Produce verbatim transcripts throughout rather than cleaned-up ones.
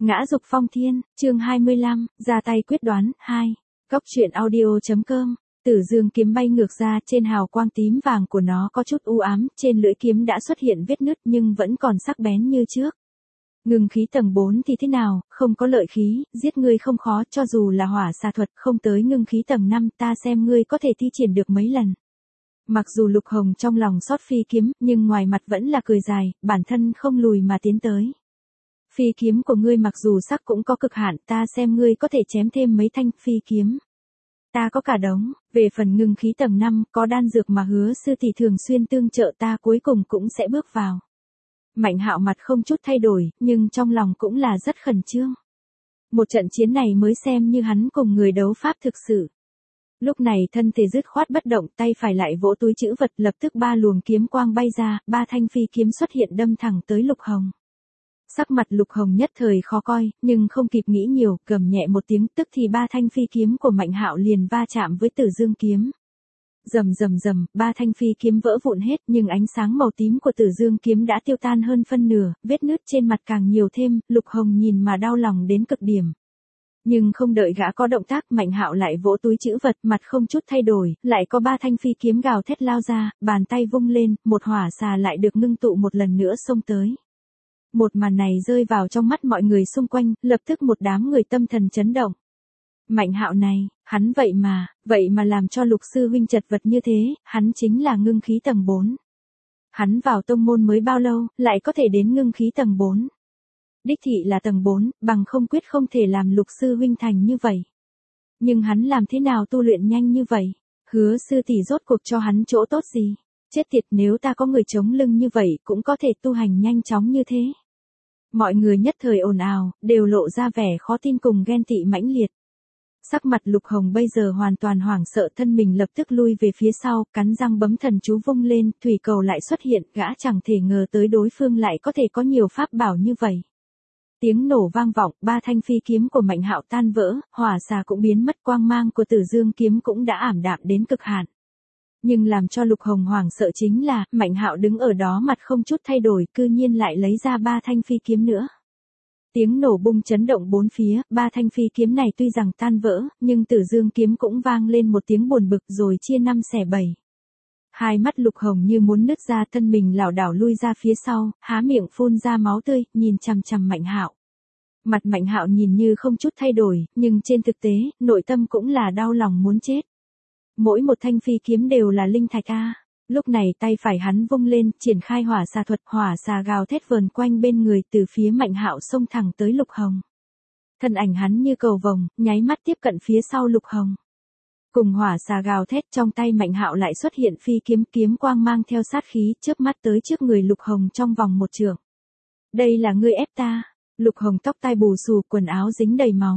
Ngã dục phong thiên, chương hai mươi lăm, ra tay quyết đoán, hai. Cốc truyện audio.com. Tử dương kiếm bay ngược ra, trên hào quang tím vàng của nó có chút u ám, trên lưỡi kiếm đã xuất hiện vết nứt nhưng vẫn còn sắc bén như trước. Ngưng khí tầng bốn thì thế nào, không có lợi khí, giết ngươi không khó, cho dù là hỏa xà thuật không tới ngưng khí tầng năm, ta xem ngươi có thể thi triển được mấy lần. Mặc dù Lục Hồng trong lòng xót phi kiếm, nhưng ngoài mặt vẫn là cười dài, bản thân không lùi mà tiến tới. Phi kiếm của ngươi mặc dù sắc cũng có cực hạn, ta xem ngươi có thể chém thêm mấy thanh phi kiếm. Ta có cả đống, về phần ngưng khí tầng năm, có đan dược mà hứa sư tỷ thường xuyên tương trợ ta cuối cùng cũng sẽ bước vào. Mạnh Hạo mặt không chút thay đổi, nhưng trong lòng cũng là rất khẩn trương. Một trận chiến này mới xem như hắn cùng người đấu pháp thực sự. Lúc này thân thể dứt khoát bất động, tay phải lại vỗ túi trữ vật, lập tức ba luồng kiếm quang bay ra, ba thanh phi kiếm xuất hiện đâm thẳng tới Lục Hồng. Sắc mặt Lục Hồng nhất thời khó coi, nhưng không kịp nghĩ nhiều, gầm nhẹ một tiếng, tức thì ba thanh phi kiếm của Mạnh Hạo liền va chạm với Tử Dương kiếm. Rầm rầm rầm, ba thanh phi kiếm vỡ vụn hết, nhưng ánh sáng màu tím của Tử Dương kiếm đã tiêu tan hơn phân nửa, vết nứt trên mặt càng nhiều thêm, Lục Hồng nhìn mà đau lòng đến cực điểm. Nhưng không đợi gã có động tác, Mạnh Hạo lại vỗ túi trữ vật, mặt không chút thay đổi, lại có ba thanh phi kiếm gào thét lao ra, bàn tay vung lên, một hỏa xà lại được ngưng tụ một lần nữa xông tới. Một màn này rơi vào trong mắt mọi người xung quanh, lập tức một đám người tâm thần chấn động. Mạnh Hạo này, hắn vậy mà, vậy mà làm cho Lục sư huynh chật vật như thế, hắn chính là ngưng khí tầng bốn. Hắn vào tông môn mới bao lâu, lại có thể đến ngưng khí tầng bốn. Đích thị là tầng bốn, bằng không quyết không thể làm Lục sư huynh thành như vậy. Nhưng hắn làm thế nào tu luyện nhanh như vậy? Hứa sư tỷ rốt cuộc cho hắn chỗ tốt gì? Chết tiệt, nếu ta có người chống lưng như vậy cũng có thể tu hành nhanh chóng như thế. Mọi người nhất thời ồn ào, đều lộ ra vẻ khó tin cùng ghen tị mãnh liệt. Sắc mặt Lục Hồng bây giờ hoàn toàn hoảng sợ, thân mình lập tức lui về phía sau, cắn răng bấm thần chú vung lên, thủy cầu lại xuất hiện, gã chẳng thể ngờ tới đối phương lại có thể có nhiều pháp bảo như vậy. Tiếng nổ vang vọng, ba thanh phi kiếm của Mạnh Hạo tan vỡ, hỏa xà cũng biến mất, quang mang của Tử Dương kiếm cũng đã ảm đạm đến cực hạn. Nhưng làm cho Lục Hồng hoảng sợ chính là, Mạnh Hạo đứng ở đó mặt không chút thay đổi, cư nhiên lại lấy ra ba thanh phi kiếm nữa. Tiếng nổ bung chấn động bốn phía, ba thanh phi kiếm này tuy rằng tan vỡ, nhưng Tử Dương kiếm cũng vang lên một tiếng buồn bực rồi chia năm xẻ bảy. Hai mắt Lục Hồng như muốn nứt ra, thân mình lảo đảo lui ra phía sau, há miệng phun ra máu tươi, nhìn chằm chằm Mạnh Hạo. Mặt Mạnh Hạo nhìn như không chút thay đổi, nhưng trên thực tế, nội tâm cũng là đau lòng muốn chết. Mỗi một thanh phi kiếm đều là linh thạch a. Lúc này tay phải hắn vung lên, triển khai hỏa xà thuật, hỏa xà gào thét vờn quanh bên người, từ phía Mạnh Hạo xông thẳng tới Lục Hồng. Thân ảnh hắn như cầu vồng, nháy mắt tiếp cận phía sau Lục Hồng. Cùng hỏa xà gào thét, trong tay Mạnh Hạo lại xuất hiện phi kiếm, kiếm quang mang theo sát khí, chớp mắt tới trước người Lục Hồng trong vòng một trượng. Đây là ngươi ép ta. Lục Hồng tóc tai bù xù, quần áo dính đầy máu.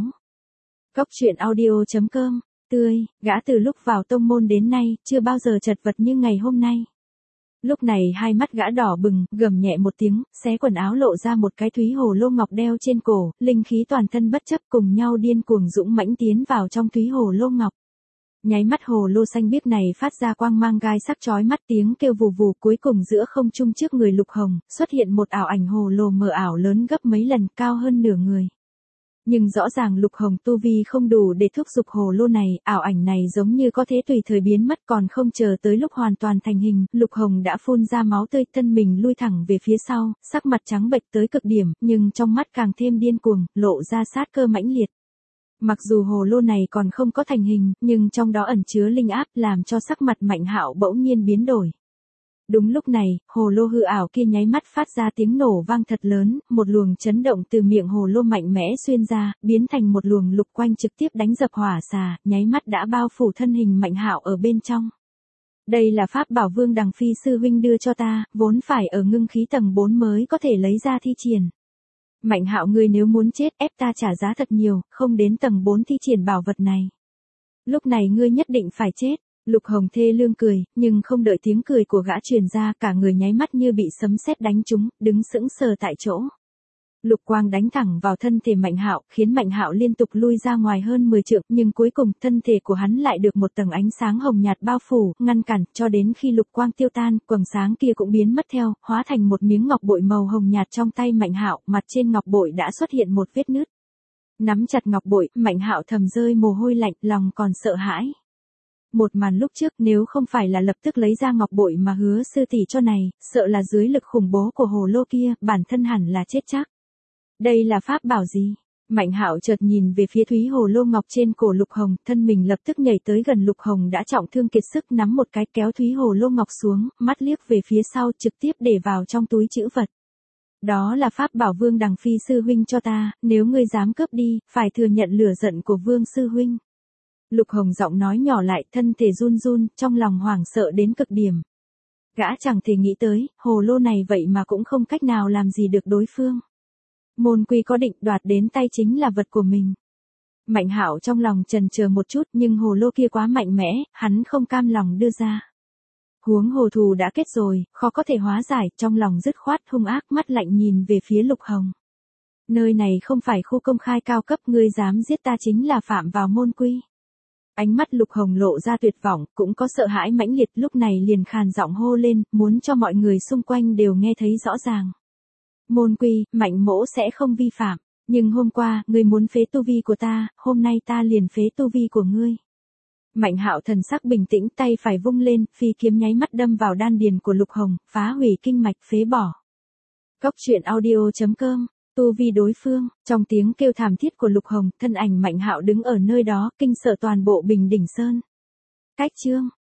Cốc truyện audio.com. Tươi, gã từ lúc vào tông môn đến nay, chưa bao giờ chật vật như ngày hôm nay. Lúc này hai mắt gã đỏ bừng, gầm nhẹ một tiếng, xé quần áo lộ ra một cái thúy hồ lô ngọc đeo trên cổ, linh khí toàn thân bất chấp cùng nhau điên cuồng dũng mãnh tiến vào trong thúy hồ lô ngọc. Nháy mắt hồ lô xanh biếc này phát ra quang mang gai sắc chói mắt, tiếng kêu vù vù, cuối cùng giữa không trung trước người Lục Hồng, xuất hiện một ảo ảnh hồ lô mờ ảo lớn gấp mấy lần, cao hơn nửa người. Nhưng rõ ràng Lục Hồng tu vi không đủ để thúc giục hồ lô này, ảo ảnh này giống như có thế tùy thời biến mất, còn không chờ tới lúc hoàn toàn thành hình, Lục Hồng đã phun ra máu tươi, thân mình lui thẳng về phía sau, sắc mặt trắng bệch tới cực điểm, nhưng trong mắt càng thêm điên cuồng, lộ ra sát cơ mãnh liệt. Mặc dù hồ lô này còn không có thành hình, nhưng trong đó ẩn chứa linh áp, làm cho sắc mặt Mạnh Hạo bỗng nhiên biến đổi. Đúng lúc này, hồ lô hư ảo kia nháy mắt phát ra tiếng nổ vang thật lớn, một luồng chấn động từ miệng hồ lô mạnh mẽ xuyên ra, biến thành một luồng lục quanh trực tiếp đánh dập hỏa xà, nháy mắt đã bao phủ thân hình Mạnh Hạo ở bên trong. Đây là pháp bảo Vương Đằng Phi sư huynh đưa cho ta, vốn phải ở ngưng khí tầng bốn mới có thể lấy ra thi triển. Mạnh Hạo, ngươi nếu muốn chết, ép ta trả giá thật nhiều, không đến tầng bốn thi triển bảo vật này. Lúc này ngươi nhất định phải chết. Lục Hồng thê lương cười, nhưng không đợi tiếng cười của gã truyền ra, cả người nháy mắt như bị sấm sét đánh trúng, đứng sững sờ tại chỗ. Lục quang đánh thẳng vào thân thể Mạnh Hạo, khiến Mạnh Hạo liên tục lui ra ngoài hơn mười trượng, nhưng cuối cùng thân thể của hắn lại được một tầng ánh sáng hồng nhạt bao phủ, ngăn cản, cho đến khi lục quang tiêu tan, quầng sáng kia cũng biến mất theo, hóa thành một miếng ngọc bội màu hồng nhạt trong tay Mạnh Hạo, mặt trên ngọc bội đã xuất hiện một vết nứt. Nắm chặt ngọc bội, Mạnh Hạo thầm rơi mồ hôi lạnh, lòng còn sợ hãi. Một màn lúc trước nếu không phải là lập tức lấy ra ngọc bội mà hứa sư tỷ cho này, sợ là dưới lực khủng bố của hồ lô kia, bản thân hẳn là chết chắc. Đây là pháp bảo gì? Mạnh Hạo chợt nhìn về phía thúy hồ lô ngọc trên cổ Lục Hồng, thân mình lập tức nhảy tới gần Lục Hồng đã trọng thương kiệt sức, nắm một cái kéo thúy hồ lô ngọc xuống, mắt liếc về phía sau trực tiếp để vào trong túi trữ vật. Đó là pháp bảo Vương Đằng Phi sư huynh cho ta, nếu ngươi dám cướp đi, phải thừa nhận lửa giận của Vương sư huynh. Lục Hồng giọng nói nhỏ lại, thân thể run run, trong lòng hoảng sợ đến cực điểm. Gã chẳng thể nghĩ tới, hồ lô này vậy mà cũng không cách nào làm gì được đối phương. Môn Quy có định đoạt đến tay chính là vật của mình. Mạnh Hạo trong lòng chần chờ một chút, nhưng hồ lô kia quá mạnh mẽ, hắn không cam lòng đưa ra. Huống hồ thù đã kết rồi, khó có thể hóa giải, trong lòng dứt khoát hung ác, mắt lạnh nhìn về phía Lục Hồng. Nơi này không phải khu công khai cao cấp, ngươi dám giết ta chính là phạm vào môn quy. Ánh mắt Lục Hồng lộ ra tuyệt vọng, cũng có sợ hãi mãnh liệt, lúc này liền khàn giọng hô lên, muốn cho mọi người xung quanh đều nghe thấy rõ ràng. Môn quy, Mạnh mỗ sẽ không vi phạm, nhưng hôm qua, ngươi muốn phế tu vi của ta, hôm nay ta liền phế tu vi của ngươi. Mạnh Hạo thần sắc bình tĩnh, tay phải vung lên, phi kiếm nháy mắt đâm vào đan điền của Lục Hồng, phá hủy kinh mạch, phế bỏ. Cốc truyện audio chấm com, tu vi đối phương, trong tiếng kêu thảm thiết của Lục Hồng, thân ảnh Mạnh Hạo đứng ở nơi đó, kinh sợ toàn bộ Bình Đỉnh Sơn. Cách chương